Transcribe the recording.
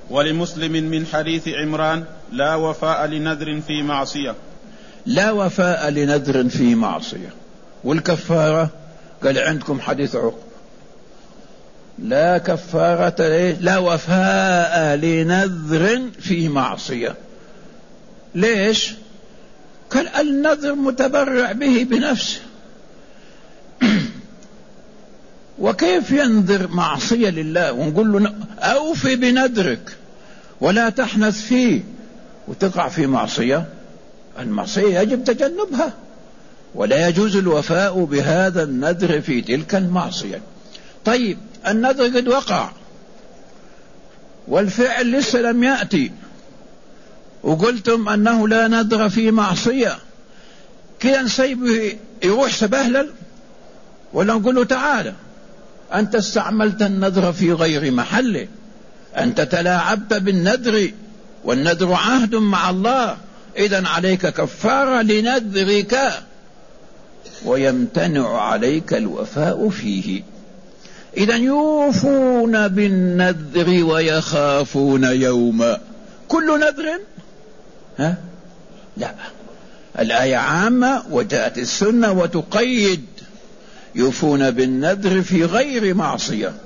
ولمسلم من حديث عمران: لا وفاء لنذر في معصية. لا وفاء لنذر في معصية. والكفارة قال عندكم حديث عقب: لا كفارة لا وفاء لنذر في معصية. ليش؟ قال النذر متبرع به بنفسه، وكيف ينذر معصية لله ونقول له أوفي بنذرك ولا تحنث فيه وتقع في معصية؟ المعصية يجب تجنبها، ولا يجوز الوفاء بهذا النذر في تلك المعصية. طيب النذر قد وقع والفعل لسه لم يأتي، وقلتم أنه لا نذر في معصية، كده نسيبه يروح سبهلل؟ ولا نقول له تعالى أنت استعملت النذر في غير محله، أنت تلاعبت بالنذر، والنذر عهد مع الله، إذن عليك كفارة لنذرك ويمتنع عليك الوفاء فيه. إذن يوفون بالنذر ويخافون يوما. كل نذر؟ لا، الآية عامة وجاءت السنة وتقيد: يوفون بالنذر في غير معصية.